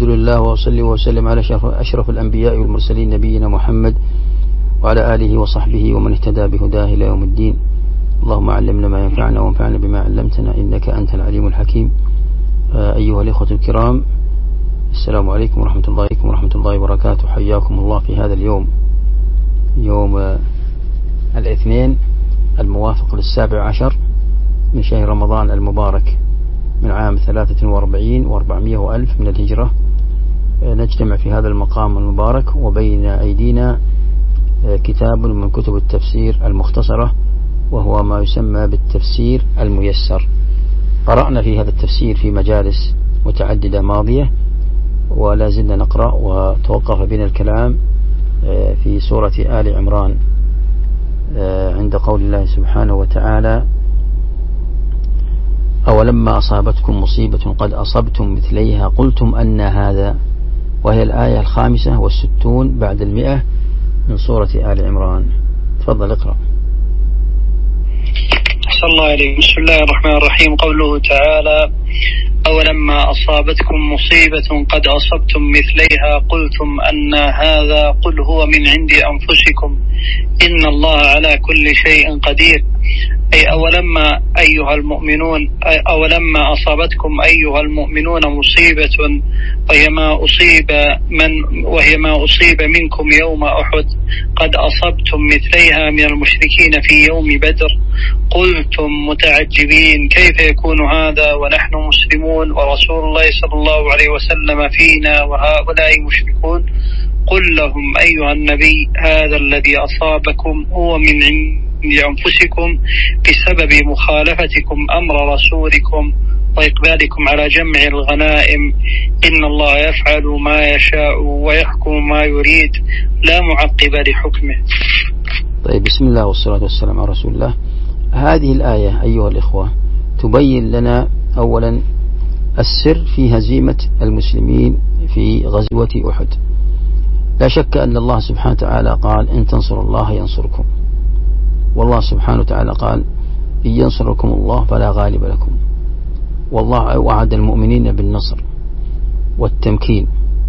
لله وأصلي وسلم على أشرف الأنبياء والمرسلين نبينا محمد وعلى آله وصحبه ومن اهتدى بهداه إلى يوم الدين. اللهم علمنا ما ينفعنا وانفعنا بما علمتنا إنك أنت العليم الحكيم. أيها الإخوة الكرام، السلام عليكم ورحمة الله وبركاته. حياكم الله في هذا اليوم، يوم الاثنين الموافق ل17 من شهر رمضان المبارك من عام 43 و400 وألف من الهجرة. نجتمع في هذا المقام المبارك، وبين أيدينا كتاب من كتب التفسير المختصرة، وهو ما يسمى بالتفسير الميسر. قرأنا في هذا التفسير في مجالس متعددة ماضية، ولا زلنا نقرأ، وتوقف بنا الكلام في سورة آل عمران عند قول الله سبحانه وتعالى: أولما أصابتكم مصيبة قد أصبتم مثليها قلتم أن هذا، وهي الآية 65 بعد 100 من سورة آل عمران. تفضل اقرأ. صلى الله عليه. بسم الله الرحمن الرحيم. قوله تعالى: أولما أصابتكم مصيبة قد أصبتم مثليها قلتم أن هذا قل هو من عند أنفسكم إن الله على كل شيء قدير. أي أولما أصابتكم أيها المؤمنون مصيبة وهي ما أصيب منكم يوم أحد قد أصبتم مثليها من المشركين في يوم بدر قلتم متعجبين كيف يكون هذا ونحن مسلمون ورسول الله صلى الله عليه وسلم فينا وهؤلاء مشركون. قل لهم أيها النبي هذا الذي أصابكم هو من عند أنفسكم بسبب مخالفتكم أمر رسولكم وإقبالكم على جمع الغنائم. إن الله يفعل ما يشاء ويحكم ما يريد لا معقب لحكمه. طيب، بسم الله والصلاة والسلام على رسول الله. هذه الآية أيها الإخوة تبين لنا أولا السر في هزيمة المسلمين في غزوة أحد. لا شك أن الله سبحانه وتعالى قال: إن تنصروا الله ينصركم. والله سبحانه وتعالى قال: إن ينصركم الله فلا غالب لكم. والله وعد المؤمنين بالنصر والتمكين،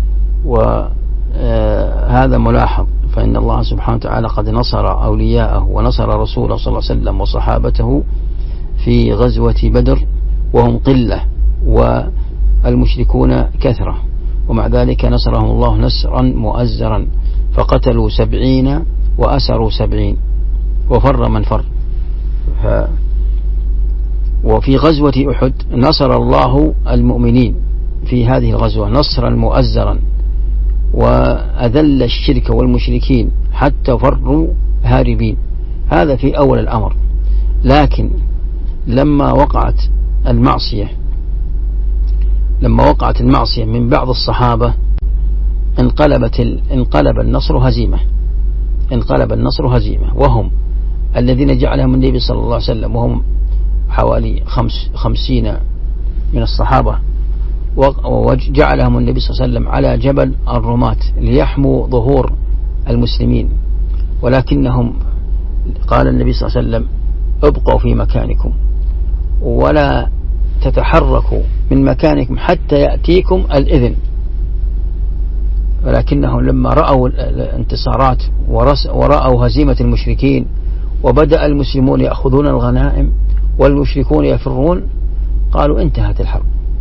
وهذا ملاحظ، فإن الله سبحانه وتعالى قد نصر أولياءه ونصر رسوله صلى الله عليه وسلم وصحابته في غزوة بدر وهم قلة والمشركون كثرة، ومع ذلك نصرهم الله نصرا مؤزرا، فقتلوا 70 وأسروا 70 وفر من فر. وفي غزوة أحد نصر الله المؤمنين في هذه الغزوة نصرا مؤزرا، وأذل الشرك والمشركين حتى فروا هاربين. هذا في أول الأمر. لكن لما وقعت المعصية من بعض الصحابة انقلب النصر هزيمة، وهم الذين جعلهم النبي صلى الله عليه وسلم، وهم حوالي 50 من الصحابة، وجعلهم النبي صلى الله عليه وسلم على جبل الرماة ليحموا ظهور المسلمين، ولكنهم قال النبي صلى الله عليه وسلم: ابقوا في مكانكم ولا تتحركوا من مكانكم حتى يأتيكم الإذن. ولكنهم لما رأوا الانتصارات ورأوا هزيمة المشركين وبدأ المسلمون يأخذون الغنائم والمشركون يفرون، قالوا: انتهت الحرب.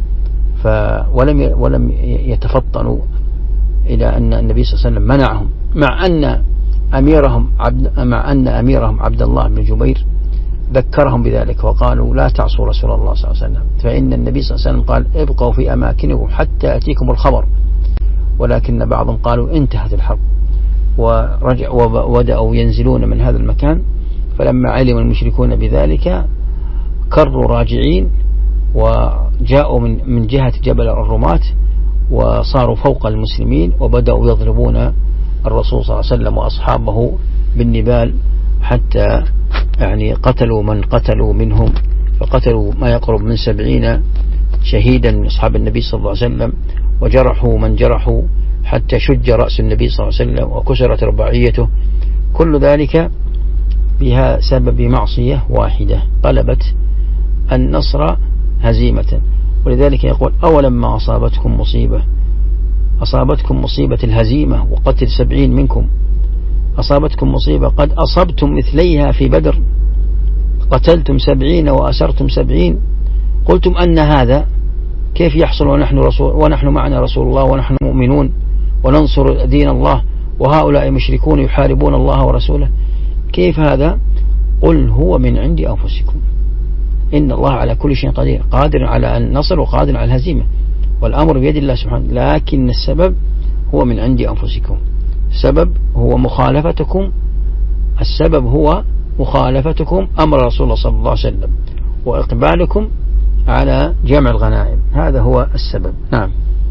ولم يتفطنوا إلى أن النبي صلى الله عليه وسلم منعهم، مع أن أميرهم عبد الله بن جبير ذكرهم بذلك وقالوا: لا تعصوا رسول الله صلى الله عليه وسلم، فإن النبي صلى الله عليه وسلم قال: ابقوا في أماكنكم حتى يأتيكم الخبر. ولكن بعضهم قالوا: انتهت الحرب، وبدأوا ينزلون من هذا المكان. فلما علم المشركون بذلك كروا راجعين، وجاءوا من جهة جبل الرماة، وصاروا فوق المسلمين، وبدأوا يضربون الرسول صلى الله عليه وسلم وأصحابه بالنبال، حتى قتلوا من قتلوا منهم، فقتلوا ما يقرب من 70 شهيدا من أصحاب النبي صلى الله عليه وسلم، وجرحوا من جرحوا حتى شج رأس النبي صلى الله عليه وسلم وكسرت رباعيته. كل ذلك بها سبب معصية واحدة قلبت النصر هزيمة. ولذلك يقول: أولما أصابتكم مصيبة أصابتكم مصيبة الهزيمة وقتل 70 منكم، أصابتكم مصيبة قد أصبتم مثليها في بدر، قتلتم 70 وأسرتم 70، قلتم أن هذا كيف يحصل ونحن معنا رسول الله ونحن مؤمنون وننصر دين الله وهؤلاء مشركون يحاربون الله ورسوله، كيف هذا؟ قل هو من عند أنفسكم إن الله على كل شيء قدير، قادر على النصر وقادر على الهزيمة، والأمر بيد الله سبحانه، لكن السبب هو من عند أنفسكم، السبب هو مخالفتكم أمر رسول الله صلى الله عليه وسلم وإقبالكم على جمع الغنائم، هذا هو السبب. نعم.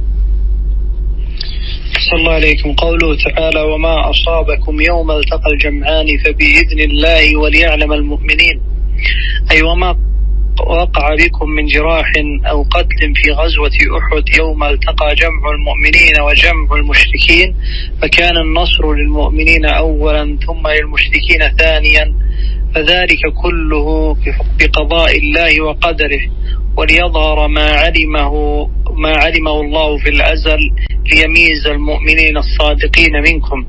صلى الله عليكم. قوله تعالى وما أصابكم يوم التقى الجمعان فبإذن الله وليعلم المؤمنين، أي وما وقع بكم من جراح أو قتل في غزوة أحد يوم التقى جمع المؤمنين وجمع المشركين، فكان النصر للمؤمنين أولا ثم للمشركين ثانيا، فذلك كله بقضاء الله وقدره، وليظهر ما علمه الله في الأزل ليميز المؤمنين الصادقين منكم.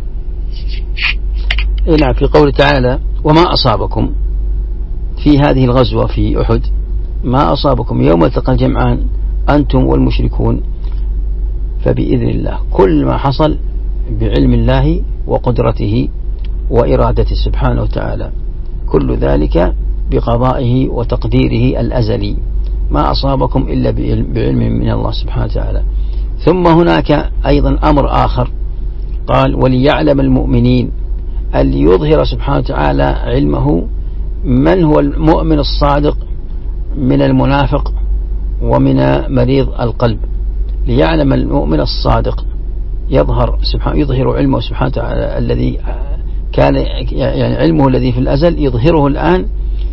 نعم. في قول تعالى وما أصابكم في هذه الغزوة في أحد، ما أصابكم يوم التقى الجمعان أنتم والمشركون فبإذن الله، كل ما حصل بعلم الله وقدرته وإرادته سبحانه وتعالى، كل ذلك بقضائه وتقديره الأزلي، ما أصابكم إلا بعلم من الله سبحانه وتعالى. ثم هناك أيضا أمر آخر، قال وليعلم المؤمنين، ليظهر سبحانه وتعالى علمه من هو المؤمن الصادق من المنافق ومن مريض القلب، ليعلم المؤمن الصادق، يظهر علمه سبحانه وتعالى الذي كان يعني علمه الذي في الأزل يظهره الآن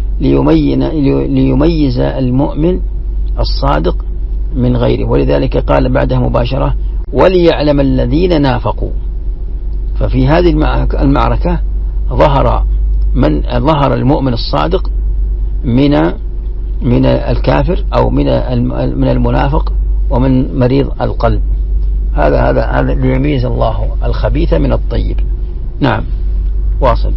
ليميز المؤمن الصادق من غيره، ولذلك قال بعدها مباشرة وليعلم الذين نافقوا. ففي هذه المعركة ظهر المؤمن الصادق من الكافر أو من المنافق ومن مريض القلب، هذا ليميز الله الخبيث من الطيب. نعم. واصل.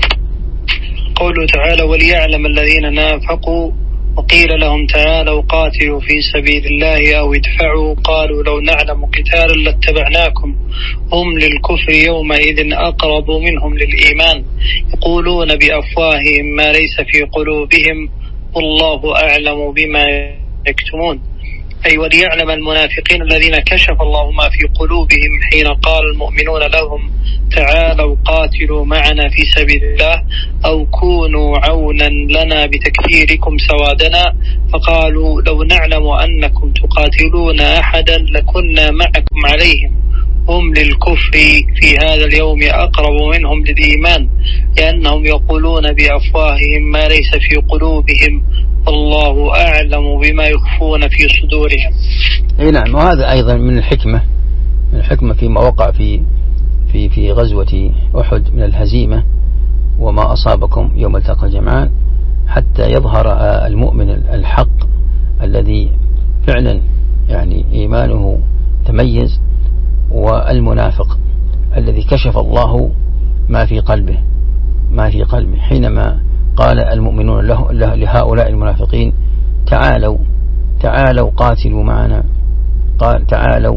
قوله تعالى وليعلم الذين نافقوا وقيل لهم تعالوا قاتلوا في سبيل الله أو ادفعوا، قالوا لو نعلم قتالا لاتبعناكم هم للكفر يومئذ أقرب منهم للإيمان، يقولون بأفواههم ما ليس في قلوبهم والله أعلم بما يكتمون، أي وليعلم المنافقين الذين كشف الله ما في قلوبهم حين قال المؤمنون لهم تعالوا قاتلوا معنا في سبيل الله أو كونوا عونا لنا بتكفيركم سوادنا، فقالوا لو نعلم أنكم تقاتلون أحدا لكنا معكم عليهم هم للكفر في هذا اليوم أقرب منهم للإيمان، لأنهم يقولون بأفواههم ما ليس في قلوبهم والله أعلم بما يخفون في صدورهم. أي نعم. وهذا أيضا من الحكمة فيما وقع في غزوة أحد من الهزيمة وما أصابكم يوم التقى الجمعان، حتى يظهر المؤمن الحق الذي فعلا يعني إيمانه تميز، والمنافق الذي كشف الله ما في قلبه حينما قال المؤمنون لهؤلاء المنافقين تعالوا قاتلوا معنا، قال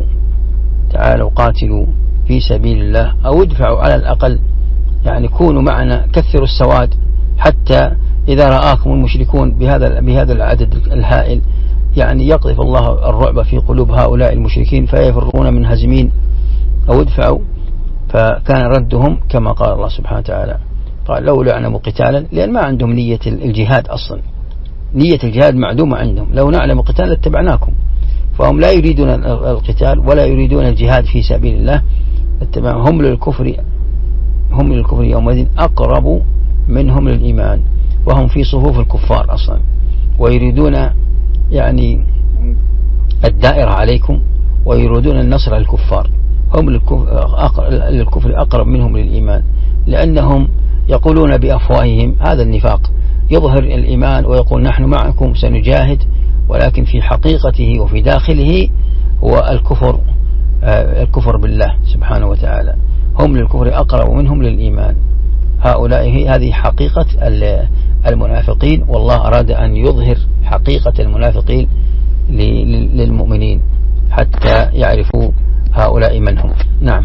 تعالوا قاتلوا في سبيل الله أو ادفعوا، على الأقل يعني كونوا معنا، كثروا السواد، حتى إذا رآكم المشركون بهذا العدد الهائل يعني يقذف الله الرعب في قلوب هؤلاء المشركين فيفرون منهزمين، أو ادفعوا. فكان ردهم كما قال الله سبحانه وتعالى، قال لو نعلم قتالا، لأن ما عندهم نية الجهاد أصلا، نية الجهاد معدومة عندهم، لو نعلم قتالا اتبعناكم، فهم لا يريدون القتال ولا يريدون الجهاد في سبيل الله، هم للكفر يومئذ أقرب منهم للإيمان، وهم في صفوف الكفار أصلا، ويريدون يعني الدائرة عليكم ويريدون النصر على الكفار، هم للكفر أقرب منهم للإيمان، لأنهم يقولون بأفواههم هذا النفاق، يظهر الإيمان ويقول نحن معكم سنجاهد، ولكن في حقيقته وفي داخله هو الكفر الكفر بالله سبحانه وتعالى، هم للكفر أقرب منهم للإيمان. هؤلاء هذه حقيقة المنافقين، والله أراد أن يظهر حقيقة المنافقين للمؤمنين حتى يعرفوا هؤلاء من هم. نعم.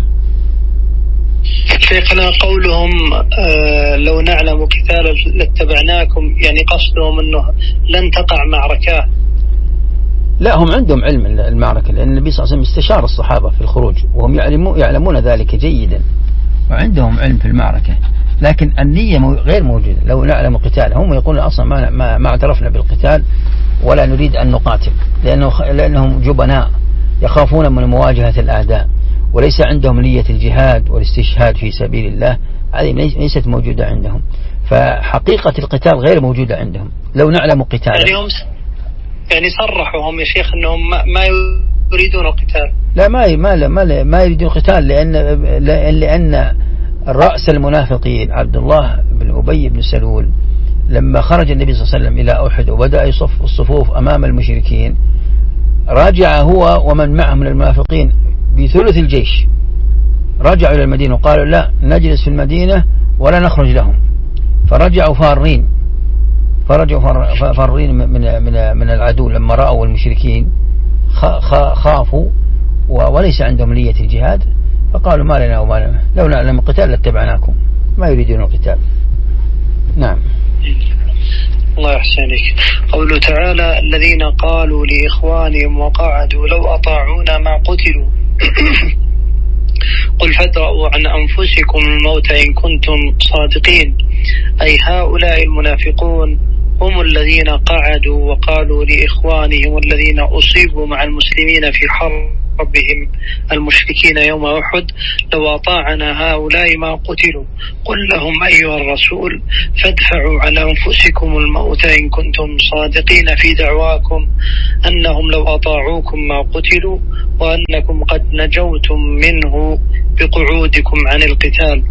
شيخنا قولهم لو نعلم قتالا لاتبعناكم، يعني قصدهم أنه لن تقع معركة. لا، هم عندهم علم المعركة، لأن النبي صلى الله عليه وسلم استشار الصحابة في الخروج وهم يعلمون ذلك جيدا وعندهم علم في المعركة، لكن النية غير موجودة. لو نعلم قتال، هم يقولون أصلا ما اعترفنا بالقتال ولا نريد أن نقاتل، لأنهم جبناء يخافون من مواجهة الأعداء، وليس عندهم نية الجهاد والاستشهاد في سبيل الله، هذه ليست موجودة عندهم. فحقيقة القتال غير موجودة عندهم. لو نعلم قتال يعني صرحوا هم يا شيخ أنهم ما يريدون القتال. لا، ما يريدون القتال، لأن رأس المنافقين عبد الله بن أبي بن سلول لما خرج النبي صلى الله عليه وسلم إلى أحد وبدأ يصف الصفوف أمام المشركين، راجع هو ومن معه من المنافقين بثلث الجيش، رجعوا إلى المدينة وقالوا لا نجلس في المدينة ولا نخرج لهم، فرجعوا فارين من العدو لما رأوا المشركين خافوا وليس عندهم نية الجهاد، فقالوا ما لنا وما لنا، لو نعلم القتال لاتبعناكم، ما يريدون القتال. نعم. الله يحسنك. قوله تعالى الذين قالوا لإخوانهم وقعدوا لو أطاعونا ما قتلوا قل فادرؤوا عن أنفسكم الموت إن كنتم صادقين، أي هؤلاء المنافقون هم الذين قعدوا وقالوا لإخوانهم والذين أصيبوا مع المسلمين في حربهم المشركين يوم أحد لو أطاعنا هؤلاء ما قتلوا. قل لهم أيها الرسول فادفعوا عن أنفسكم الموت إن كنتم صادقين في دعواكم أنهم لو أطاعوكم ما قتلوا وأنكم قد نجوتم منه بقعودكم عن القتال.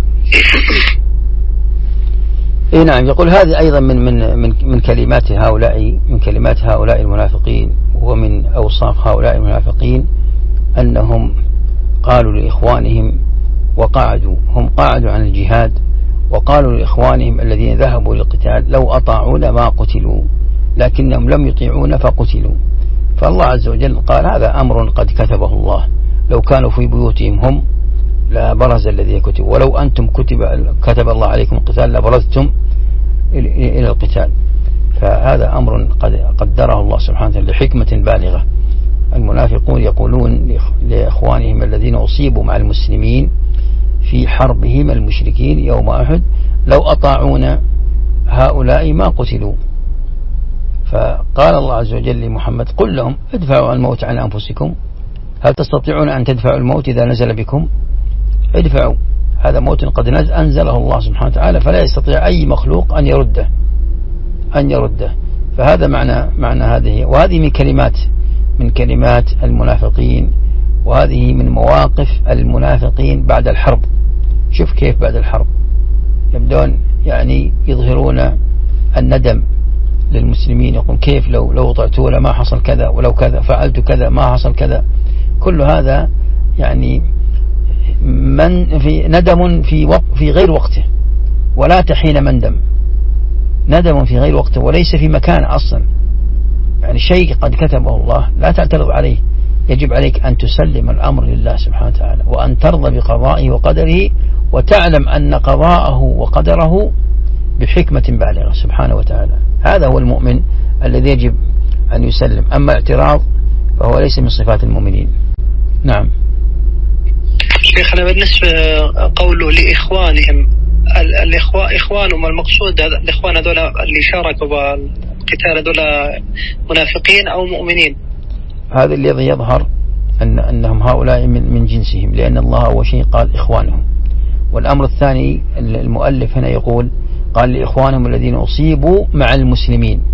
نعم. يقول هذه أيضا من كلمات هؤلاء المنافقين، ومن أوصاف هؤلاء المنافقين أنهم قالوا لإخوانهم وقعدوا، هم قعدوا عن الجهاد وقالوا لإخوانهم الذين ذهبوا للقتال لو أطاعونا ما قتلوا، لكنهم لم يطيعون فقتلوا. فالله عز وجل قال هذا أمر قد كتبه الله، لو كانوا في بيوتهم هم لا برز الذي كتب، ولو أنتم كتب الله عليكم القتال لبرزتم إلى القتال. فهذا أمر قد قدره الله سبحانه وتعالى لحكمة بالغة. المنافقون يقولون لإخوانهم الذين أصيبوا مع المسلمين في حربهم المشركين يوم أحد لو أطاعونا هؤلاء ما قتلوا. فقال الله عز وجل لمحمد قل لهم ادفعوا الموت عن أنفسكم، هل تستطيعون أن تدفعوا الموت إذا نزل بكم؟ ادفعوا، هذا موت قد أنزله الله سبحانه وتعالى، فلا يستطيع أي مخلوق أن يرده. فهذا معنى هذه، وهذه من كلمات المنافقين، وهذه من مواقف المنافقين بعد الحرب. شوف كيف بعد الحرب يبدون يعني يظهرون الندم للمسلمين، يقول كيف لو طعتوا ما حصل كذا، ولو كذا فعلت كذا ما حصل كذا. كل هذا يعني من في ندم في غير وقته، ولا تحين مندم، ندم في غير وقته وليس في مكان أصلا، يعني شيء قد كتبه الله لا تعترض عليه. يجب عليك أن تسلم الأمر لله سبحانه وتعالى، وأن ترضى بقضائه وقدره، وتعلم أن قضاءه وقدره بحكمة بالغة سبحانه وتعالى. هذا هو المؤمن الذي يجب أن يسلم. أما اعتراض فهو ليس من صفات المؤمنين. نعم. شيخنا بالنسبة قوله لإخوانهم، إخوانهم المقصود الإخوان هذول اللي شاركوا بالقتال هذول منافقين أو مؤمنين؟ هذا الذي يظهر أنهم هؤلاء من جنسهم، لأن الله أول شيء قال إخوانهم. والأمر الثاني المؤلف هنا يقول قال لإخوانهم الذين أصيبوا مع المسلمين.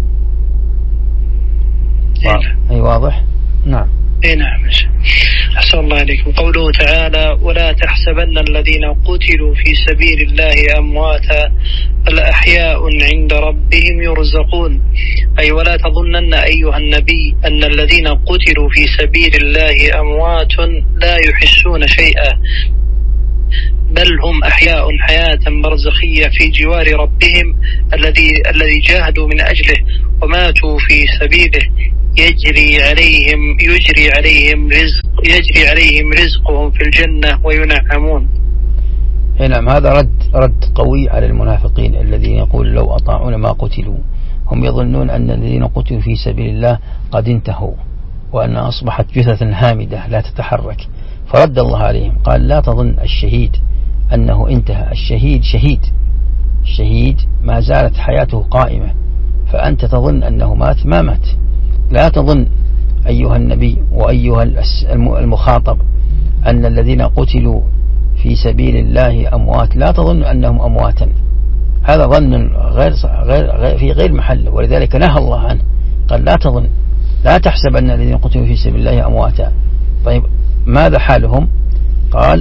أي واضح؟ نعم. نعم. أحسن الله عليكم. قوله تعالى ولا تحسبن الذين قتلوا في سبيل الله أمواتا بل أحياء عند ربهم يرزقون. أي ولا تظنن أيها النبي أن الذين قتلوا في سبيل الله أموات لا يحسون شيئا، بل هم أحياء حياة برزخية في جوار ربهم الذي جاهدوا من أجله وماتوا في سبيله، يجري عليهم رزقهم في الجنة وينعمون. نعم، هذا رد قوي على المنافقين الذين يقول لو أطاعون ما قتلوا. هم يظنون أن الذين قتلوا في سبيل الله قد انتهوا وأن أصبحت جثثا هامدة لا تتحرك، فرد الله عليهم قال لا تظن الشهيد أنه انتهى، الشهيد ما زالت حياته قائمة، فأنت تظن أنه مات، ما مات. لا تظن أيها النبي وأيها المخاطب أن الذين قتلوا في سبيل الله أموات، لا تظن أنهم أمواتا، هذا ظن غير محل، ولذلك نهى الله عنه قال لا تظن، لا تحسب أن الذين قتلوا في سبيل الله أمواتا. طيب ماذا حالهم؟ قال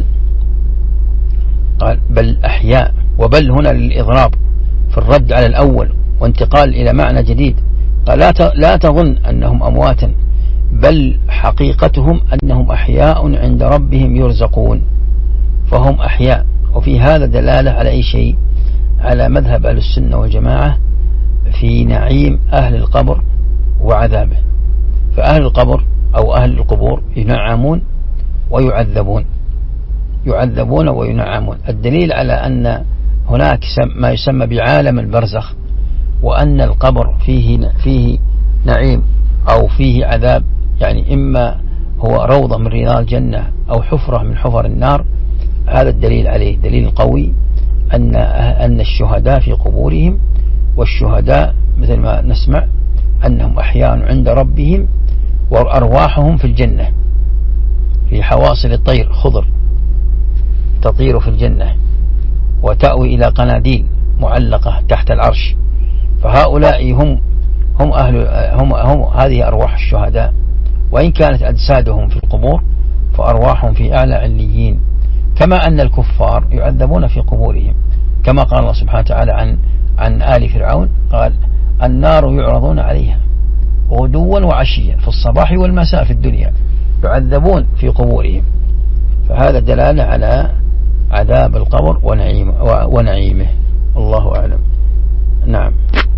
بل أحياء، وبل هنا للإضراب في الرد على الأول وانتقال إلى معنى جديد. قال لا تظن أنهم أمواتا، بل حقيقتهم أنهم أحياء عند ربهم يرزقون، فهم أحياء. وفي هذا دلالة على أي شيء؟ على مذهب أهل السنة والجماعة في نعيم أهل القبر وعذابه. فأهل القبر أو أهل القبور ينعمون يعذبون وينعمون. الدليل على أن هناك ما يسمى بعالم البرزخ، وأن القبر فيه نعيم أو فيه عذاب، يعني إما هو روضة من رياض الجنة أو حفرة من حفر النار. هذا الدليل عليه دليل قوي أن الشهداء في قبورهم، والشهداء مثل ما نسمع أنهم أحياء عند ربهم وأرواحهم في الجنة، في حواصل الطير خضر تطير في الجنة وتأوي إلى قناديل معلقة تحت العرش. فهؤلاء هم هذه أرواح الشهداء، وإن كانت أجسادهم في القبور فأرواحهم في أعلى عليين. كما أن الكفار يعذبون في قبورهم، كما قال الله سبحانه وتعالى عن آل فرعون، قال النار يعرضون عليها غدوا وعشيا في الصباح والمساء في الدنيا، يعذبون في قبورهم. فهذا دلالة على عذاب القبر ونعيمه. الله أعلم. نعم.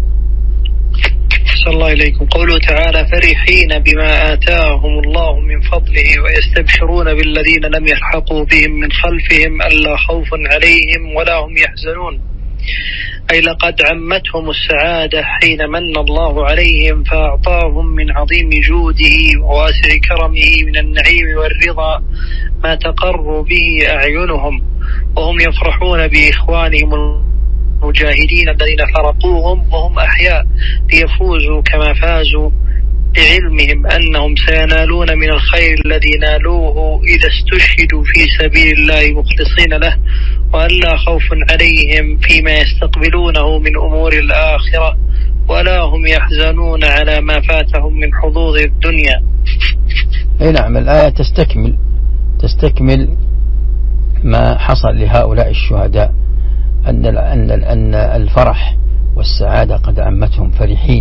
صلى الله إليكم. قوله تعالى فرحين بما آتاهم الله من فضله ويستبشرون بالذين لم يلحقوا بهم من خلفهم ألا خوف عليهم ولا هم يحزنون. أي لقد عمتهم السعادة حين من الله عليهم فأعطاهم من عظيم جوده وواسع كرمه من النعيم والرضا ما تقر به أعينهم، وهم يفرحون بإخوانهم المجاهدين الذين فرقوهم وهم أحياء ليفوزوا كما فازوا، بعلمهم أنهم سينالون من الخير الذي نالوه إذا استشهدوا في سبيل الله مخلصين له، وألا خوف عليهم فيما يستقبلونه من أمور الآخرة ولا هم يحزنون على ما فاتهم من حظوظ الدنيا. نعم، الآية تستكمل ما حصل لهؤلاء الشهداء، أن الفرح والسعادة قد عمتهم،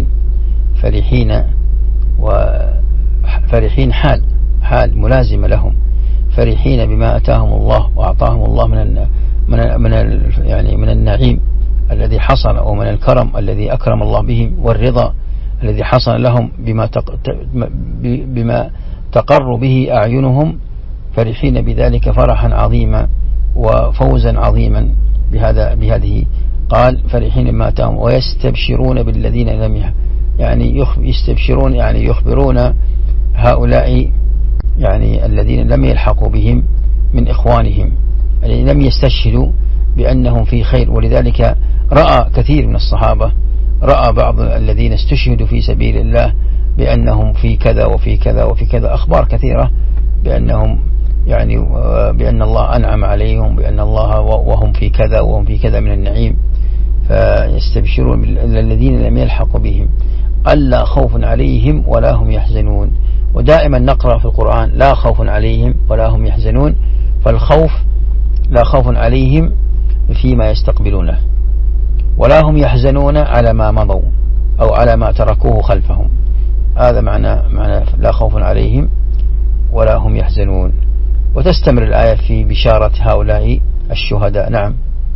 فرحين حال ملازمة لهم، فرحين بما أتاهم الله وأعطاهم الله من النعيم الذي حصل، ومن الكرم الذي أكرم الله بهم، والرضا الذي حصل لهم بما تقر به أعينهم، فرحين بذلك فرحا عظيما وفوزا عظيما بهذه. قال فرحين بما أتاهم ويستبشرون بالذين لم يستبشرون، يعني يخبرون هؤلاء يعني الذين لم يلحقوا بهم من إخوانهم الذين لم يستشهدوا بأنهم في خير. ولذلك رأى كثير من الصحابة، رأى بعض الذين استشهدوا في سبيل الله بأنهم في كذا وفي كذا وفي كذا، أخبار كثيرة بأنهم بأن الله أنعم عليهم، بأن الله وهم في كذا وهم في كذا من النعيم. فيستبشرون الذين لم يلحقوا بهم ألا خوف عليهم ولا هم يحزنون. ودائما نقرأ في القرآن لا خوف عليهم ولا هم يحزنون، فالخوف لا خوف عليهم فيما يستقبلونه، ولا هم يحزنون على ما مضوا أو على ما تركوه خلفهم. هذا معنى لا خوف عليهم ولا هم يحزنون. وتستمر الآية في بشارة هؤلاء الشهداء. نعم.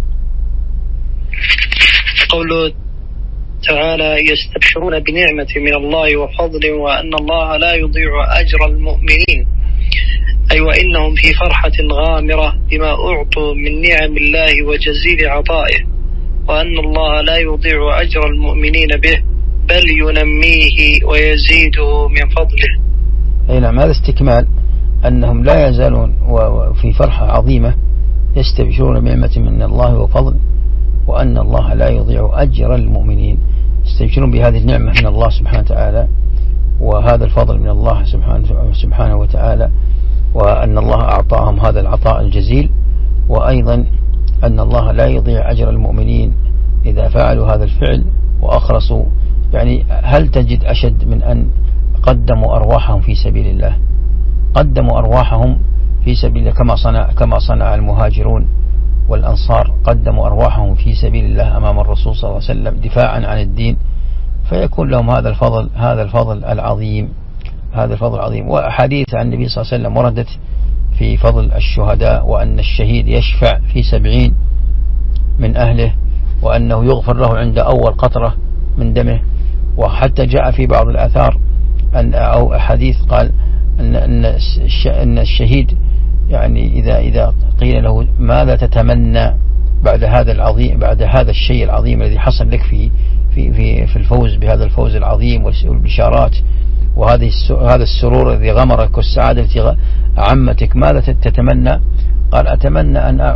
قوله تعالى يستبشرون بنعمة من الله وفضل وأن الله لا يضيع أجر المؤمنين، أي وإنهم في فرحة غامرة بما أعطوا من نعم الله وجزيل عطائه، وأن الله لا يضيع أجر المؤمنين به بل ينميه ويزيده من فضله. أي نعم، هذا استكمال أنهم لا يزالون في فرحة عظيمة يستبشرون بنعمة من الله وفضل وأن الله لا يضيع أجر المؤمنين. يستبشرون بهذه النعمة من الله سبحانه وتعالى وهذا الفضل من الله سبحانه وتعالى، وأن الله أعطاهم هذا العطاء الجزيل، وأيضا أن الله لا يضيع أجر المؤمنين إذا فعلوا هذا الفعل وأخلصوا. يعني هل تجد أشد من أن قدموا أرواحهم في سبيل الله؟ قدموا أرواحهم في سبيل الله كما صنع المهاجرون والأنصار، قدموا أرواحهم في سبيل الله أمام الرسول صلى الله عليه وسلم دفاعا عن الدين، فيكون لهم هذا الفضل العظيم. وأحاديث عن النبي صلى الله عليه وسلم وردت في فضل الشهداء، وأن الشهيد يشفع في 70 من أهله، وأنه يغفر له عند أول قطرة من دمه. وحتى جاء في بعض الآثار أو أحاديث قال أن الشهيد يعني إذا قيل له ماذا تتمنى بعد هذا الشيء العظيم الذي حصل لك في الفوز بهذا الفوز العظيم والبشارات وهذا السرور الذي غمرك والسعادة التي عمتك، ماذا تتمنى؟ قال أتمنى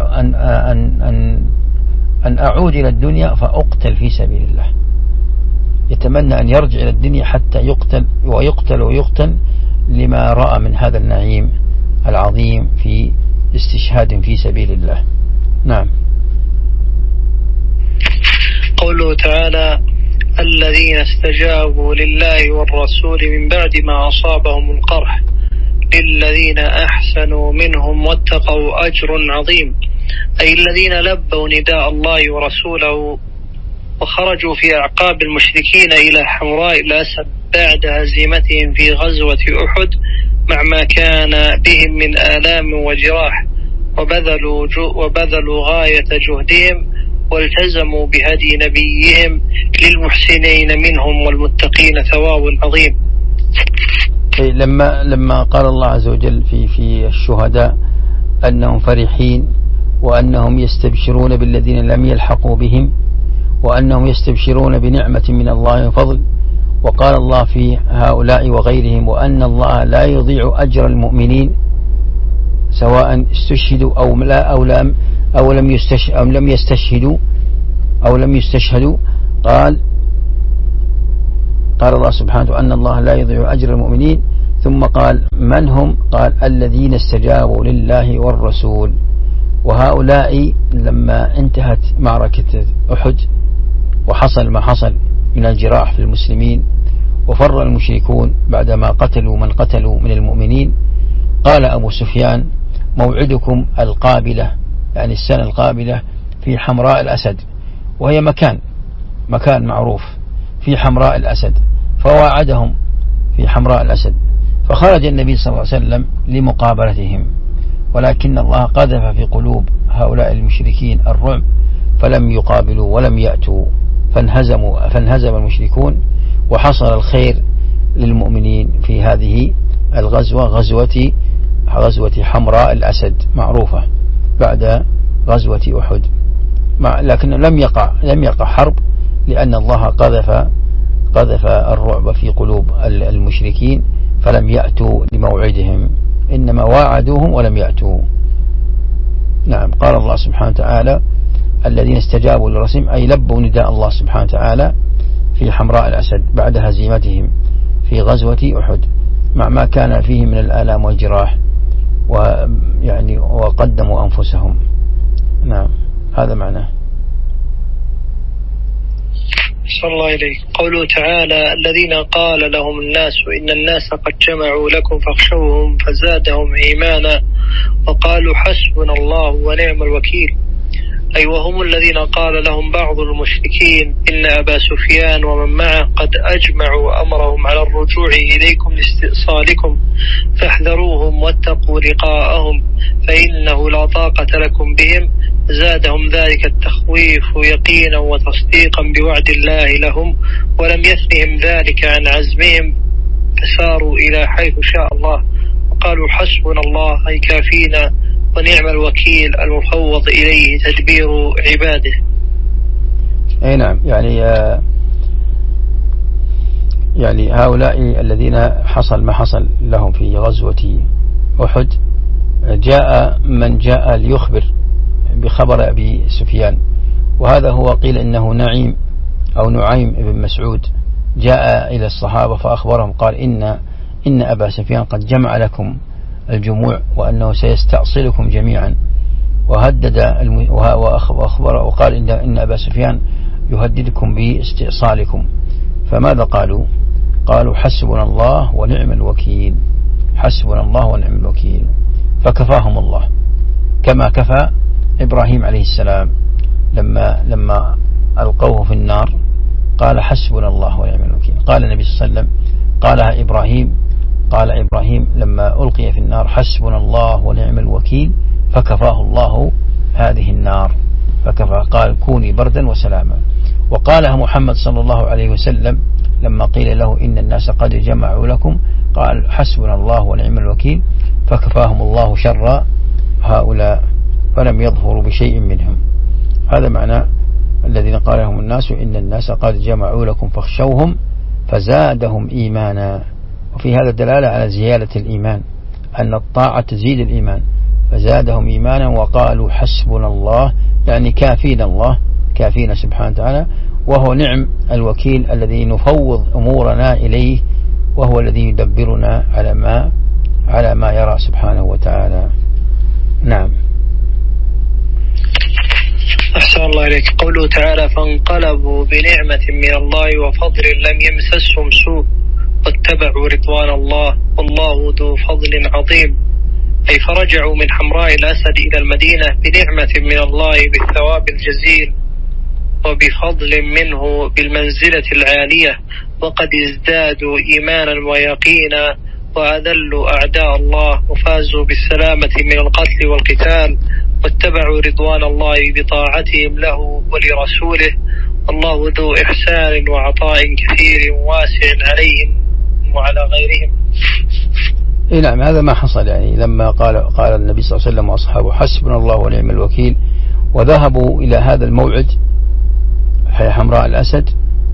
أن أعود إلى الدنيا فأقتل في سبيل الله. يتمنى أن يرجع إلى الدنيا حتى يقتل لما رأى من هذا النعيم العظيم في استشهاد في سبيل الله. نعم. قوله تعالى الذين استجابوا لله والرسول من بعد ما أصابهم القرح للذين أحسنوا منهم واتقوا أجر عظيم، أي الذين لبوا نداء الله ورسوله وخرجوا في أعقاب المشركين إلى حمراء الأسد بعد هزيمتهم في غزوة أحد مع ما كان بهم من آلام وجراح، وبذلوا غاية جهدهم والتزموا بهدي نبيهم للمحسنين منهم والمتقين ثواب عظيم. لما قال الله عز وجل في الشهداء أنهم فرحين وأنهم يستبشرون بالذين لم يلحقوا بهم وأنهم يستبشرون بنعمة من الله وفضل، وقال الله في هؤلاء وغيرهم وأن الله لا يضيع أجر المؤمنين سواء استشهدوا أو لم يستشهدوا. قال الله سبحانه أن الله لا يضيع أجر المؤمنين، ثم قال من هم؟ قال الذين استجابوا لله والرسول. وهؤلاء لما انتهت معركة أحد وحصل ما حصل من الجراح في المسلمين وفر المشركون بعدما قتلوا من قتلوا من المؤمنين، قال أبو سفيان موعدكم القابلة، يعني السنة القابلة في حمراء الأسد، وهي مكان معروف في حمراء الأسد، فواعدهم في حمراء الأسد، فخرج النبي صلى الله عليه وسلم لمقابلتهم، ولكن الله قذف في قلوب هؤلاء المشركين الرعب فلم يقابلوا ولم يأتوا، فانهزم المشركون، وحصل الخير للمؤمنين في هذه الغزوة، غزوة حمراء الأسد معروفة بعد غزوة أحد، لكن لم يقع حرب، لأن الله قذف الرعب في قلوب المشركين فلم يأتوا لموعدهم، إنما واعدوهم ولم يأتوا. نعم. قال الله سبحانه وتعالى الذين استجابوا للرسول أي لبوا نداء الله سبحانه وتعالى في حمراء الأسد بعد هزيمتهم في غزوة أحد مع ما كان فيه من الآلام والجراح، وقدموا أنفسهم. نعم، هذا معناه. صلى الله عليه. قوله تعالى الذين قال لهم الناس إن الناس قد جمعوا لكم فاخشوهم فزادهم إيمانا وقالوا حسبنا الله ونعم الوكيل، أي وهم الذين قال لهم بعض المشركين إن أبا سفيان ومن معه قد أجمعوا أمرهم على الرجوع إليكم لاستئصالكم فاحذروهم واتقوا لقاءهم فإنه لا طاقة لكم بهم. زادهم ذلك التخويف يقينا وتصديقا بوعد الله لهم، ولم يثنهم ذلك عن عزمهم، فساروا إلى حيث شاء الله وقالوا حسبنا الله أي كافينا ونعم الوكيل المفوض إليه تدبير عباده. أي نعم، يعني هؤلاء الذين حصل ما حصل لهم في غزوة أحد، جاء من جاء ليخبر بخبر أبي سفيان، وهذا هو قيل إنه نعيم أو نعيم بن مسعود، جاء إلى الصحابة فأخبرهم قال إن أبا سفيان قد جمع لكم الجموع وأنه سيستأصلكم جميعا، وهدد وأخبر وقال إن أبا سفيان يهددكم باستئصالكم. فماذا قالوا؟ قالوا حسبنا الله ونعم الوكيل، حسبنا الله ونعم الوكيل، فكفاهم الله كما كفى إبراهيم عليه السلام لما ألقوه في النار قال حسبنا الله ونعم الوكيل. قال النبي صلى الله عليه وسلم قالها قال إبراهيم لما ألقي في النار حسبنا الله ونعم الوكيل فكفاه الله هذه النار، قال كوني بردا وسلاما. وقالها محمد صلى الله عليه وسلم لما قيل له إن الناس قد جمعوا لكم قال حسبنا الله ونعم الوكيل فكفاهم الله شر هؤلاء فلم يظفروا بشيء منهم. هذا معنى الذين قال لهم الناس إن الناس قد جمعوا لكم فاخشوهم فزادهم إيمانا. وفي هذا دلالة على زيادة الإيمان، أن الطاعة تزيد الإيمان، فزادهم إيمانا وقالوا حسبنا الله، يعني كافينا الله، كافينا سبحانه وتعالى، وهو نعم الوكيل الذي نفوض أمورنا إليه، وهو الذي يدبرنا على ما يرى سبحانه وتعالى. نعم. أحسن الله إليك. قوله تعالى فانقلبوا بنعمة من الله وفضل لم يمسسهم سوء واتبعوا رضوان الله والله ذو فضل عظيم، أي فرجعوا من حمراء الأسد إلى المدينة بنعمة من الله بالثواب الجزيل وبفضل منه بالمنزلة العالية، وقد ازدادوا إيمانا ويقينا وأذلوا أعداء الله وفازوا بالسلامة من القتل والقتال، واتبعوا رضوان الله بطاعتهم له ولرسوله، الله ذو إحسان وعطاء كثير واسع عليهم وعلى غيرهم. نعم، هذا ما حصل. يعني لما قال النبي صلى الله عليه وسلم وأصحابه حسبنا الله ونعم الوكيل، وذهبوا إلى هذا الموعد حي حمراء الأسد،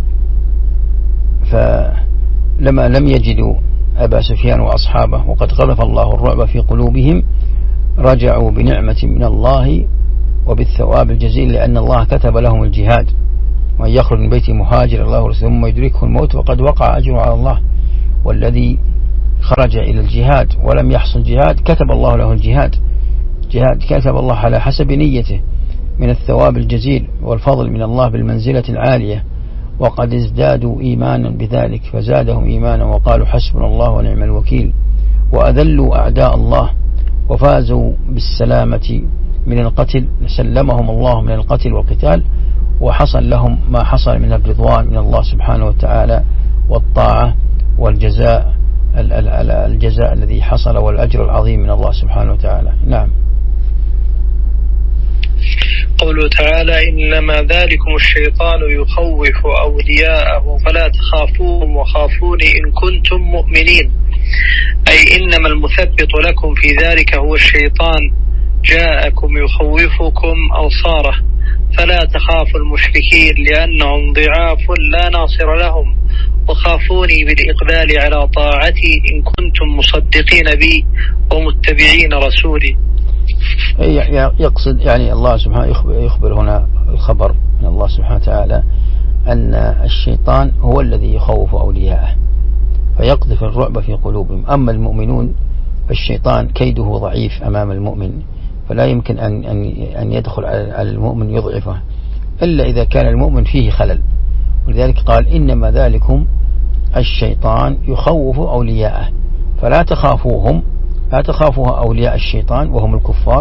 فلما لم يجدوا أبا سفيان وأصحابه وقد قذف الله الرعب في قلوبهم، رجعوا بنعمة من الله وبالثواب الجزيل، لأن الله كتب لهم الجهاد، وأن يخرج من بيته مهاجر الله ثم يدركه الموت وقد وقع أجره على الله. والذي خرج إلى الجهاد ولم يحصل جهاد كتب الله له الجهاد، كتب الله على حسب نيته من الثواب الجزيل والفضل من الله بالمنزلة العالية، وقد ازدادوا إيمانا بذلك فزادهم إيمانا وقالوا حسبنا الله ونعم الوكيل، وأذلوا أعداء الله وفازوا بالسلامة من القتل، سلمهم الله من القتل والقتال، وحصل لهم ما حصل من الرضوان من الله سبحانه وتعالى والطاعة والجزاء الجزاء الذي حصل والأجر العظيم من الله سبحانه وتعالى. نعم. قوله تعالى إنما ذلكم الشيطان يخوف أولياءه فلا تخافوهم وخافوني إن كنتم مؤمنين، أي إنما المثبط لكم في ذلك هو الشيطان جاءكم يخوفكم أوصاره، فلا تخافوا المشركين لأنهم ضعاف لا ناصر لهم، وخافوني بالإقبال على طاعتي إن كنتم مصدقين بي ومتبعين رسولي. يقصد يعني الله سبحانه يخبر هنا الخبر من الله سبحانه وتعالى أن الشيطان هو الذي يخوف أولياءه فيقذف الرعب في قلوبهم. أما المؤمنون فالشيطان كيده ضعيف أمام المؤمن، فلا يمكن أن يدخل على المؤمن يضعفه إلا إذا كان المؤمن فيه خلل. ولذلك قال إنما ذلكم الشيطان يخوف أولياءه، فلا تخافوهم، لا تخافوا أولياء الشيطان وهم الكفار،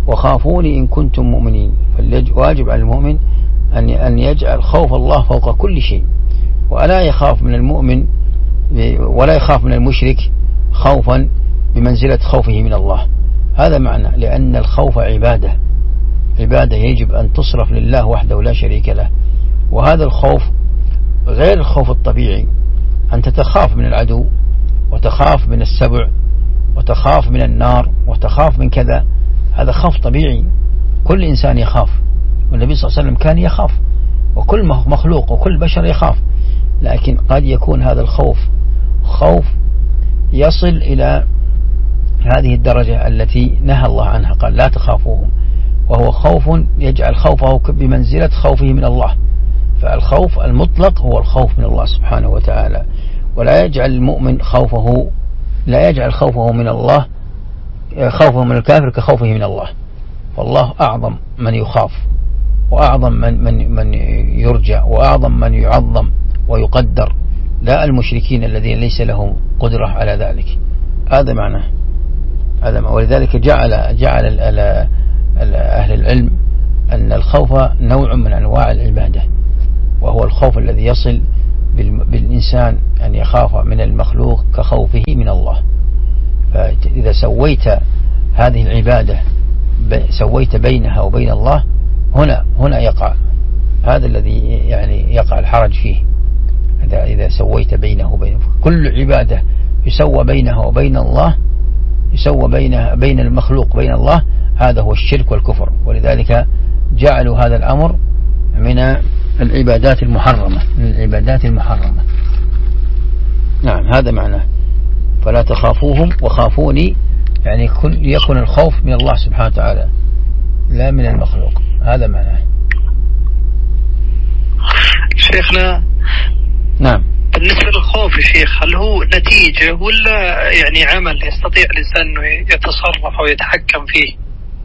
وخافوني إن كنتم مؤمنين. فالواجب على المؤمن أن يجعل خوف الله فوق كل شيء، ولا يخاف من المؤمن ولا يخاف من المشرك خوفا بمنزلة خوفه من الله. هذا معنى، لأن الخوف عبادة يجب أن تصرف لله وحده لا شريك له. وهذا الخوف غير الخوف الطبيعي، أنت تخاف من العدو وتخاف من السبع وتخاف من النار وتخاف من كذا، هذا خوف طبيعي، كل إنسان يخاف، والنبي صلى الله عليه وسلم كان يخاف، وكل مخلوق وكل بشر يخاف. لكن قد يكون هذا الخوف خوف يصل إلى هذه الدرجة التي نهى الله عنها، قال لا تخافوهم، وهو خوف يجعل خوفه بمنزلة خوفه من الله. فالخوف المطلق هو الخوف من الله سبحانه وتعالى، ولا يجعل المؤمن خوفه، لا يجعل خوفه من الله خوفه من الكافر كخوفه من الله. فالله أعظم من يخاف، وأعظم من يرجى، وأعظم من يعظم ويقدر، لا المشركين الذين ليس لهم قدرة على ذلك. هذا معناه. ولذلك جعل أهل العلم أن الخوف نوع من أنواع العبادة، وهو الخوف الذي يصل بالإنسان أن يخاف من المخلوق كخوفه من الله. فإذا سويت هذه العبادة سويت بينها وبين الله، هنا يقع هذا الذي يعني يقع الحرج فيه. إذا سويت بينه وبين كل عبادة يسوى بينها وبين الله، يسوى بين المخلوق وبين الله، هذا هو الشرك والكفر. ولذلك جعلوا هذا الأمر من العبادات المحرمة. نعم، هذا معناه. فلا تخافوهم وخافوني، يعني يكون الخوف من الله سبحانه وتعالى لا من المخلوق. هذا معناه. شيخنا، نعم، بالنسبة للخوف يا شيخ، هل هو نتيجة ولا يعني عمل يستطيع الإنسان أنه يتصرف أو يتحكم فيه؟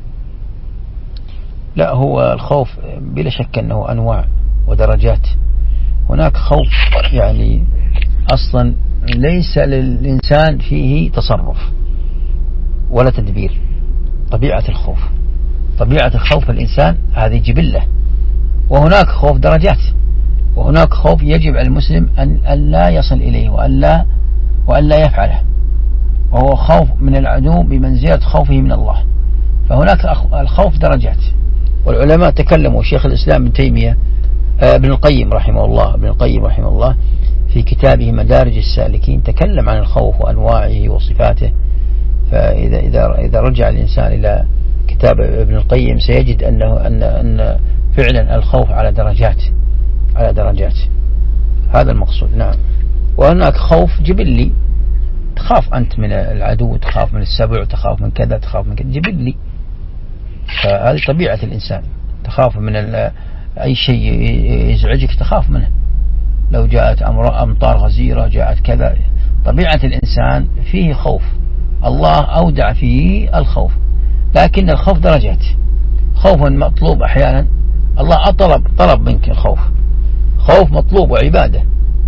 لا، هو الخوف بلا شك أنه أنواع ودرجات. هناك خوف يعني أصلا ليس للإنسان فيه تصرف ولا تدبير، طبيعة الخوف الإنسان هذه جبلة. وهناك خوف درجات، وهناك خوف يجب على المسلم أن لا يصل إليه وأن لا يفعله، وهو خوف من العدو بمنزلة خوفه من الله. فهناك الخوف درجات. والعلماء تكلموا، شيخ الإسلام ابن القيم رحمه الله في كتابه مدارج السالكين تكلم عن الخوف وأنواعه وصفاته. فإذا رجع الإنسان إلى كتاب ابن القيم سيجد أن فعلا الخوف على درجات. هذا المقصود. نعم. وهناك خوف جبلي، تخاف أنت من العدو، تخاف من السبع، تخاف من كذا، تخاف من كذا، جبلي. فهذه طبيعة الإنسان، تخاف من أي شيء يزعجك تخاف منه. لو جاءت أمطار غزيرة، جاءت كذا، طبيعة الإنسان فيه خوف، الله أودع فيه الخوف. لكن الخوف درجات. خوف مطلوب أحيانا، الله طلب منك الخوف، خوف مطلوب وعبادة.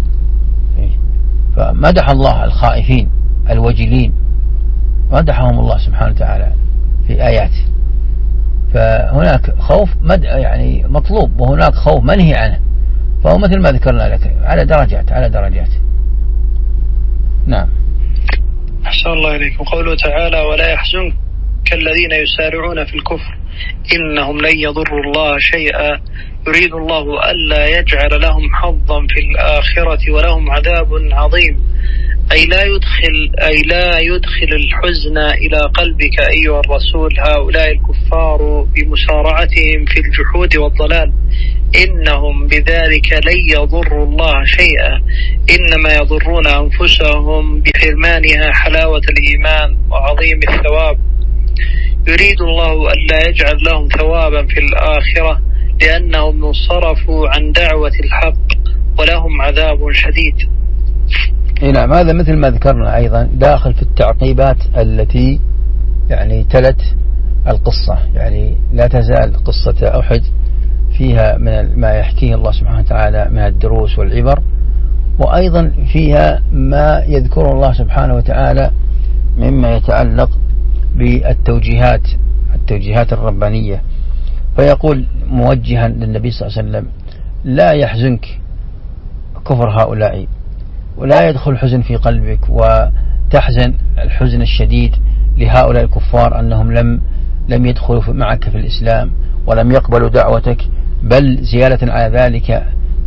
فمدح الله الخائفين الوجلين، مدحهم الله سبحانه وتعالى في آياته. فهناك خوف يعني مطلوب، وهناك خوف منهي عنه، فهو مثل ما ذكرنا لك على درجات. نعم. أحسن الله إليكم. قوله تعالى: ولا يحزنك الذين يسارعون في الكفر إنهم لن يضروا الله شيئا يريد الله ألا يجعل لهم حظا في الآخرة ولهم عذاب عظيم. أي لا يدخل الحزن إلى قلبك أيها الرسول هؤلاء الكفار بمسارعتهم في الجحود والضلال، إنهم بذلك لن يضروا الله شيئا، إنما يضرون أنفسهم بحرمانها حلاوة الإيمان وعظيم الثواب. يريد الله ألا يجعل لهم ثوابا في الآخرة لأنهم انصرفوا عن دعوة الحق ولهم عذاب شديد. نعم، هذا مثل ما ذكرنا أيضا داخل في التعقيبات التي يعني تلت القصة. يعني لا تزال قصة أحد فيها من ما يحكيه الله سبحانه وتعالى من الدروس والعبر، وأيضا فيها ما يذكر الله سبحانه وتعالى مما يتعلق بالتوجيهات والتوجيهات الربانية، فيقول موجها للنبي صلى الله عليه وسلم: لا يحزنك كفر هؤلاء، ولا يدخل حزن في قلبك وتحزن الحزن الشديد لهؤلاء الكفار أنهم لم يدخلوا معك في الإسلام ولم يقبلوا دعوتك، بل زيادة على ذلك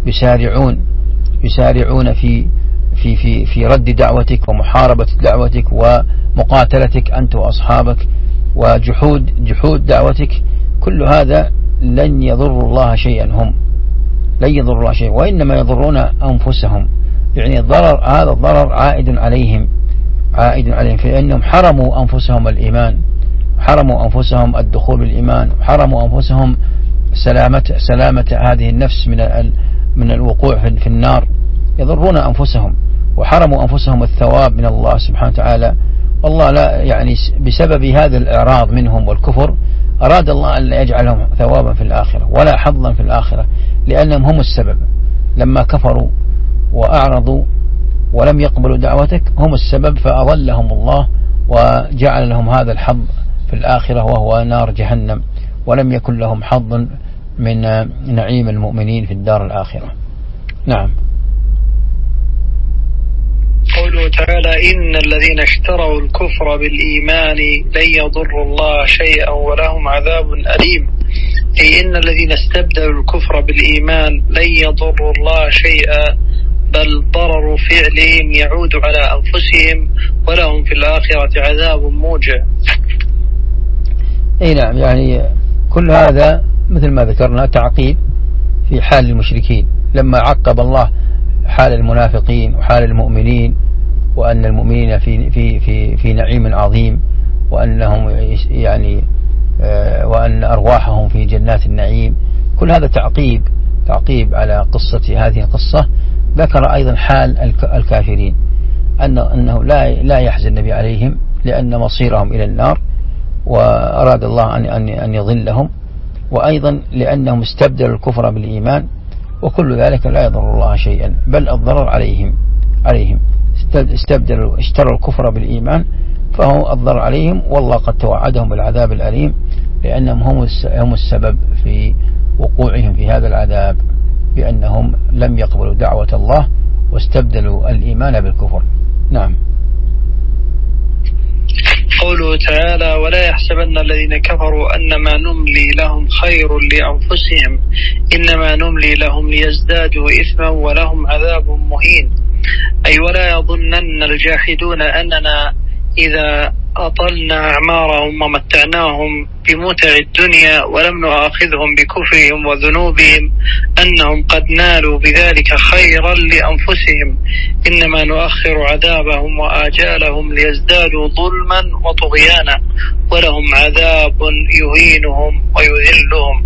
يسارعون في رد دعوتك ومحاربة دعوتك ومقاتلتك أنت وأصحابك وجحود دعوتك. كل هذا لن يضر الله شيئا، لن يضر الله شيئا، وإنما يضرون أنفسهم. يعني هذا الضرر عائد عليهم فإنهم حرموا أنفسهم الإيمان، حرموا أنفسهم الدخول بالإيمان، حرموا أنفسهم سلامة هذه النفس من الوقوع في النار. يضرون أنفسهم وحرموا أنفسهم الثواب من الله سبحانه وتعالى. والله لا يعني بسبب هذا الإعراض منهم والكفر أراد الله أن لا يجعلهم ثوابا في الآخرة ولا حظا في الآخرة، لأنهم هم السبب. لما كفروا وأعرضوا ولم يقبلوا دعوتك هم السبب، فأضلهم الله وجعل لهم هذا الحظ في الآخرة وهو نار جهنم، ولم يكن لهم حظ من نعيم المؤمنين في الدار الآخرة. نعم. قوله تعالى: إن الذين اشتروا الكفر بالإيمان لن يضروا الله شيئا ولهم عذاب أليم، أي إن الذين استبدلوا الكفر بالإيمان لن يضروا الله شيئا، بل ضرر فعلهم يعود على أنفسهم ولهم في الآخرة عذاب موجع. أي نعم، يعني كل هذا مثل ما ذكرنا تعقيب في حال المشركين، لما عقب الله حال المنافقين وحال المؤمنين، وأن المؤمنين في نعيم عظيم، وأنهم يعني وأن أرواحهم في جنات النعيم. كل هذا تعقيب على قصة هذه القصة. ذكر أيضا حال الكافرين أنه لا يحزن النبي عليهم لأن مصيرهم إلى النار، وأراد الله أن يضلهم، وأيضا لأنهم استبدلوا الكفر بالإيمان، وكل ذلك لا يضر الله شيئا بل الضرر عليهم. اشتروا الكفر بالإيمان فهو الضرر عليهم، والله قد توعدهم بالعذاب الأليم لأنهم هم السبب في وقوعهم في هذا العذاب، بأنهم لم يقبلوا دعوة الله واستبدلوا الإيمان بالكفر. نعم. قوله تعالى: ولا يحسبن الذين كفروا أنما نملي لهم خير لأنفسهم إنما نملي لهم ليزدادوا إثما ولهم عذاب مهين. أي ولا يظنن الجاحدون أننا إذا أطلنا أعمارهم ومتعناهم بمتع الدنيا ولم نؤاخذهم بكفرهم وذنوبهم أنهم قد نالوا بذلك خيرا لأنفسهم، إنما نؤخر عذابهم وآجالهم ليزدادوا ظلما وطغيانا ولهم عذاب يهينهم ويذلهم.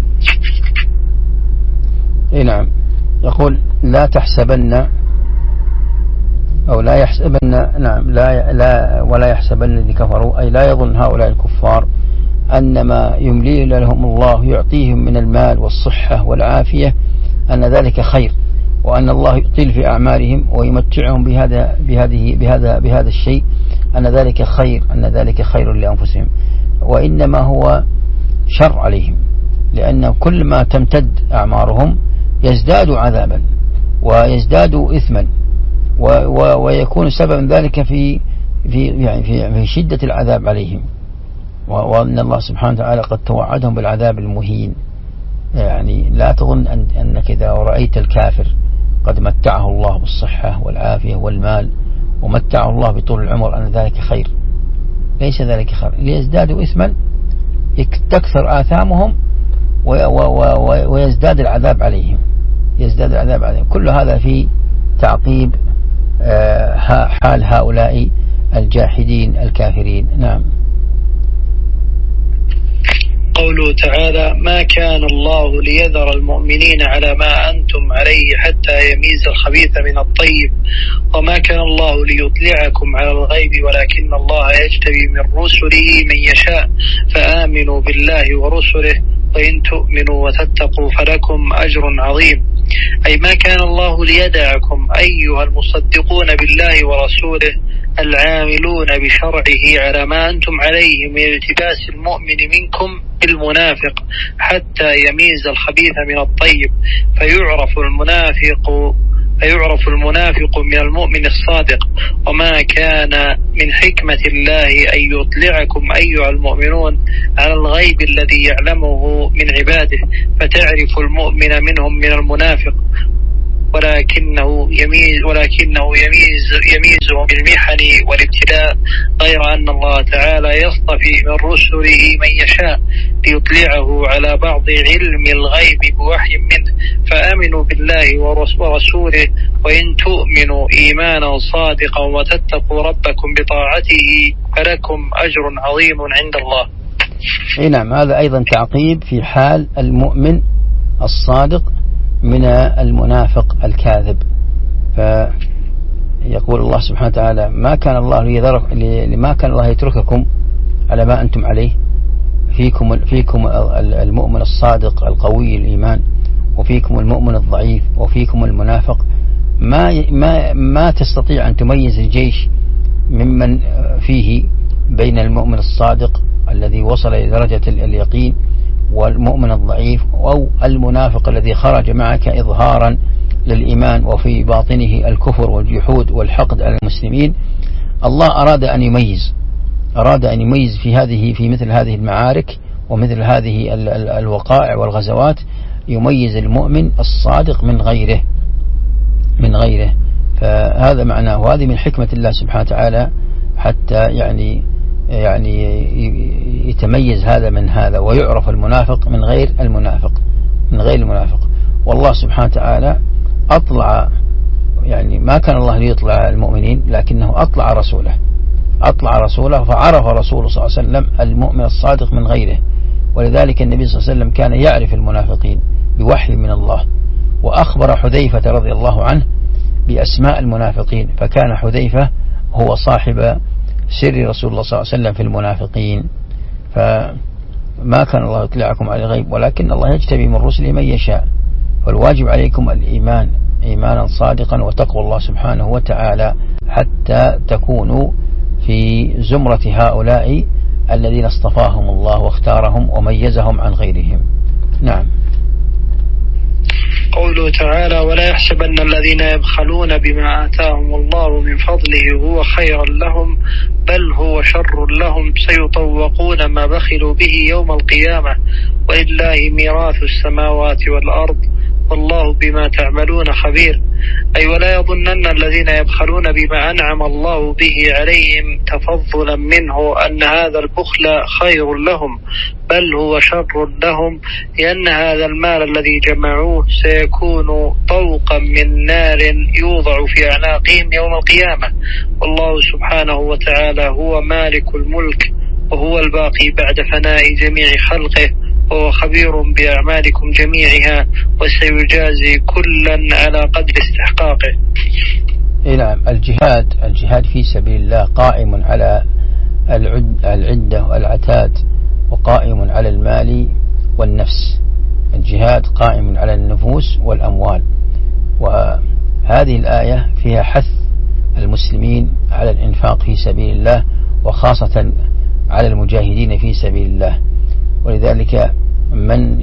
نعم. يقول لا تحسبن أو لا يحسبن، نعم، لا ولا يحسبن الذين كفروا، أي لا يظن هؤلاء الكفار أنما يملي لهم الله يعطيهم من المال والصحة والعافية أن ذلك خير، وأن الله يطيل في أعمارهم ويمتعهم بهذا الشيء، أن ذلك خير لأنفسهم، وإنما هو شر عليهم، لأن كل ما تمتد أعمارهم يزدادوا عذابا ويزدادوا إثما، ويكون سبب ذلك في شدة العذاب عليهم، وأن الله سبحانه وتعالى قد توعدهم بالعذاب المهين. يعني لا تظن أنك إذا رأيت الكافر قد متعه الله بالصحة والعافية والمال ومتعه الله بطول العمر أن ذلك خير، ليس ذلك خير، ليزدادوا إثما تكثر آثامهم ويزداد العذاب عليهم، كل هذا في تعقيب حال هؤلاء الجاحدين الكافرين. نعم. قوله تعالى: ما كان الله ليذر المؤمنين على ما أنتم عليه حتى يميز الخبيث من الطيب، وما كان الله ليطلعكم على الغيب ولكن الله يجتبي من رسله من يشاء، فآمنوا بالله ورسله وإن تؤمنوا وتتقوا فلكم أجر عظيم. أي ما كان الله ليدعكم أيها المصدقون بالله ورسوله العاملون بشرعه على ما أنتم عليه من التباس المؤمن منكم بالمنافق حتى يميز الخبيث من الطيب، فيعرف المنافق من المؤمن الصادق. وما كان من حكمة الله أن يطلعكم أيها المؤمنون على الغيب الذي يعلمه من عباده، فتعرف المؤمن منهم من المنافق، ولكنه يميزه بالمحن والابتلاء، غير أن الله تعالى يصطفي من رسله من يشاء ليطلعه على بعض علم الغيب بوحي منه. فآمنوا بالله ورسوله، وإن تؤمنوا إيمانا صادقا وتتقوا ربكم بطاعته فلكم أجر عظيم عند الله. نعم، هذا أيضا تعقيب في حال المؤمن الصادق من المنافق الكاذب. فيقول الله سبحانه وتعالى: ما كان الله يترككم على ما أنتم عليه، فيكم المؤمن الصادق القوي الإيمان، وفيكم المؤمن الضعيف، وفيكم المنافق. ما تستطيع أن تميز الجيش ممن فيه بين المؤمن الصادق الذي وصل إلى درجة اليقين والمؤمن الضعيف، أو المنافق الذي خرج معك إظهارا للإيمان وفي باطنه الكفر والجحود والحقد على المسلمين. الله أراد أن يميز في مثل هذه المعارك ومثل هذه الوقائع والغزوات، يميز المؤمن الصادق من غيره. فهذا معناه، وهذه من حكمة الله سبحانه وتعالى حتى يعني يتميز هذا من هذا، ويعرف المنافق من غير المنافق. والله سبحانه وتعالى أطلع، يعني ما كان الله ليطلع المؤمنين، لكنه أطلع رسوله فعرف رسوله صلى الله عليه وسلم المؤمن الصادق من غيره. ولذلك النبي صلى الله عليه وسلم كان يعرف المنافقين بوحي من الله، وأخبر حذيفة رضي الله عنه بأسماء المنافقين، فكان حذيفة هو صاحب سر رسول الله صلى الله عليه وسلم في المنافقين. فما كان الله يطلعكم على الغيب، ولكن الله يجتبي من رسله من يشاء. فالواجب عليكم الإيمان إيمانا صادقا وتقوى الله سبحانه وتعالى، حتى تكونوا في زمرة هؤلاء الذين اصطفاهم الله واختارهم وميزهم عن غيرهم. نعم. قوله تعالى: ولا يحسبن الذين يبخلون بما آتاهم الله من فضله هو خيرا لهم بل هو شر لهم، سيطوقون ما بخلوا به يوم القيامة، ولله ميراث السماوات والأرض والله بما تعملون خبير. أي ولا يظنن الذين يبخلون بما أنعم الله به عليهم تفضلا منه أن هذا البخل خير لهم، بل هو شر لهم، لأن هذا المال الذي جمعوه سيكون طوقا من نار يوضع في أعناقهم يوم القيامة. والله سبحانه وتعالى هو مالك الملك، وهو الباقي بعد فناء جميع خلقه، وهو خبير بأعمالكم جميعها، وسيجازي كلا على قدر استحقاقه. نعم. الجهاد في سبيل الله قائم على العدة والعتاد، وقائم على المال والنفس. الجهاد قائم على النفوس والأموال. وهذه الآية فيها حث المسلمين على الإنفاق في سبيل الله، وخاصة على المجاهدين في سبيل الله. ولذلك ومن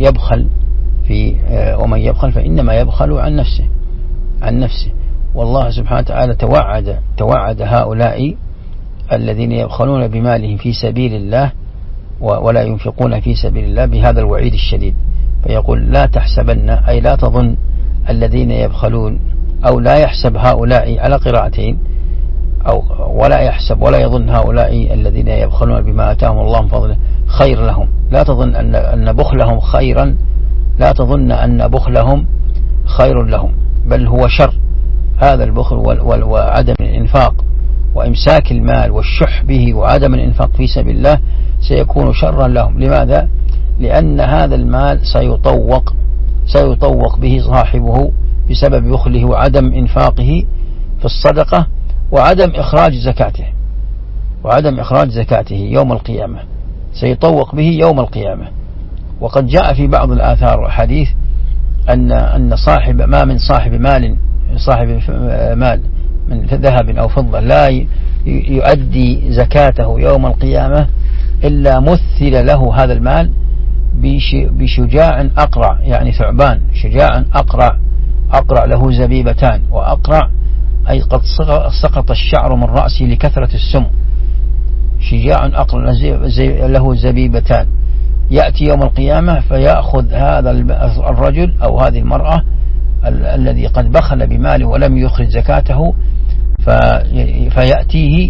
يبخل فإنما يبخل عن نفسه. والله سبحانه وتعالى توعد هؤلاء الذين يبخلون بمالهم في سبيل الله ولا ينفقون في سبيل الله بهذا الوعيد الشديد، فيقول: لا تحسبن، أي لا تظن الذين يبخلون، أو لا يحسب هؤلاء على قراءتين، أو ولا يظن هؤلاء الذين يبخلون بما آتاهم الله من فضله خير لهم. لا تظن أن بخلهم خيرا، لا تظن أن بخلهم خير لهم، بل هو شر. هذا البخل وعدم الإنفاق وإمساك المال والشح به وعدم الإنفاق في سبيل الله سيكون شرا لهم. لماذا؟ لأن هذا المال سيطوق به صاحبه بسبب بخله وعدم إنفاقه في الصدقة وعدم إخراج زكاته يوم القيامة، سيطوق به يوم القيامة. وقد جاء في بعض الآثار والحديث أن صاحب مال من ذهب أو فضة لا يؤدي زكاته يوم القيامة إلا مثل له هذا المال بشجاع أقرع، يعني ثعبان شجاع أقرع له زبيبتان، وأقرع أي قد سقط الشعر من رأسه لكثرة السم، شجاع أقرع له زبيبتان، يأتي يوم القيامة فيأخذ هذا الرجل أو هذه المرأة الذي قد بخل بماله ولم يخرج زكاته، فيأتيه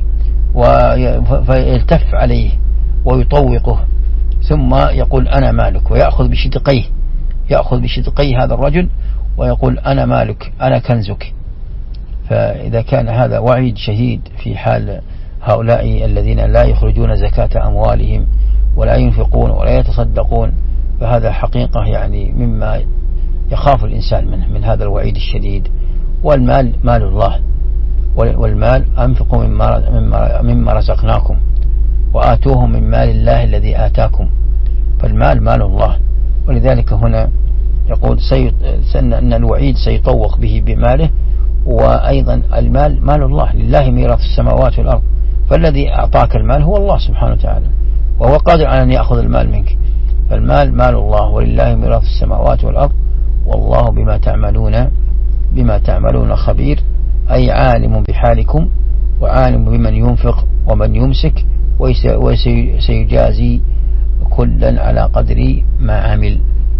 ويلتف عليه ويطوقه، ثم يقول أنا مالك، ويأخذ بشدقيه هذا الرجل ويقول أنا مالك أنا كنزك. فإذا كان هذا وعيد شديد في حال هؤلاء الذين لا يخرجون زكاة أموالهم ولا ينفقون ولا يتصدقون، فهذا حقيقة يعني مما يخاف الإنسان منه، من هذا الوعيد الشديد. والمال مال الله، والمال أنفقوا مما رزقناكم وآتوهم من مال الله الذي آتاكم، فالمال مال الله. ولذلك هنا يقول أن الوعيد سيطوق به بماله، وأيضا المال مال الله، لله ميراث السماوات والأرض، فالذي أعطاك المال هو الله سبحانه وتعالى، وهو قادر على أن يأخذ المال منك، فالمال مال الله ولله ميراث السماوات والأرض والله بما تعملون خبير، أي عالم بحالكم وعالم بمن ينفق ومن يمسك، وسيجازي كلا على قدر ما عمل.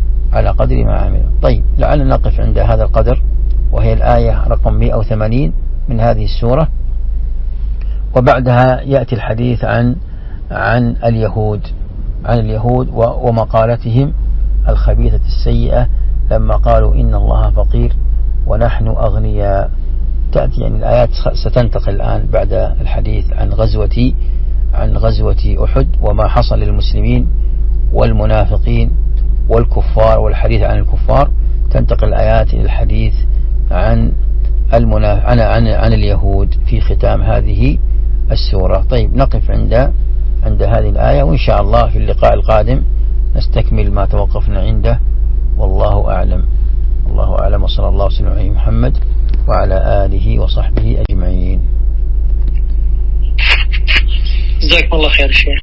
طيب، لعلنا نقف عند هذا القدر، وهي الآية رقم 180 من هذه السورة، وبعدها يأتي الحديث عن اليهود ومقالتهم الخبيثة السيئة لما قالوا إن الله فقير ونحن أغنياء. تأتي يعني الآيات ستنتقل الآن بعد الحديث عن غزوة أحد وما حصل للمسلمين والمنافقين والكفار والحديث عن الكفار، تنتقل الآيات إلى الحديث عن اليهود في ختام هذه السورة. طيب، نقف عند هذه الآية، وإن شاء الله في اللقاء القادم نستكمل ما توقفنا عنده، والله أعلم. وصلى الله وسلم على محمد وعلى آله وصحبه أجمعين. جزاكم الله خير شيخ.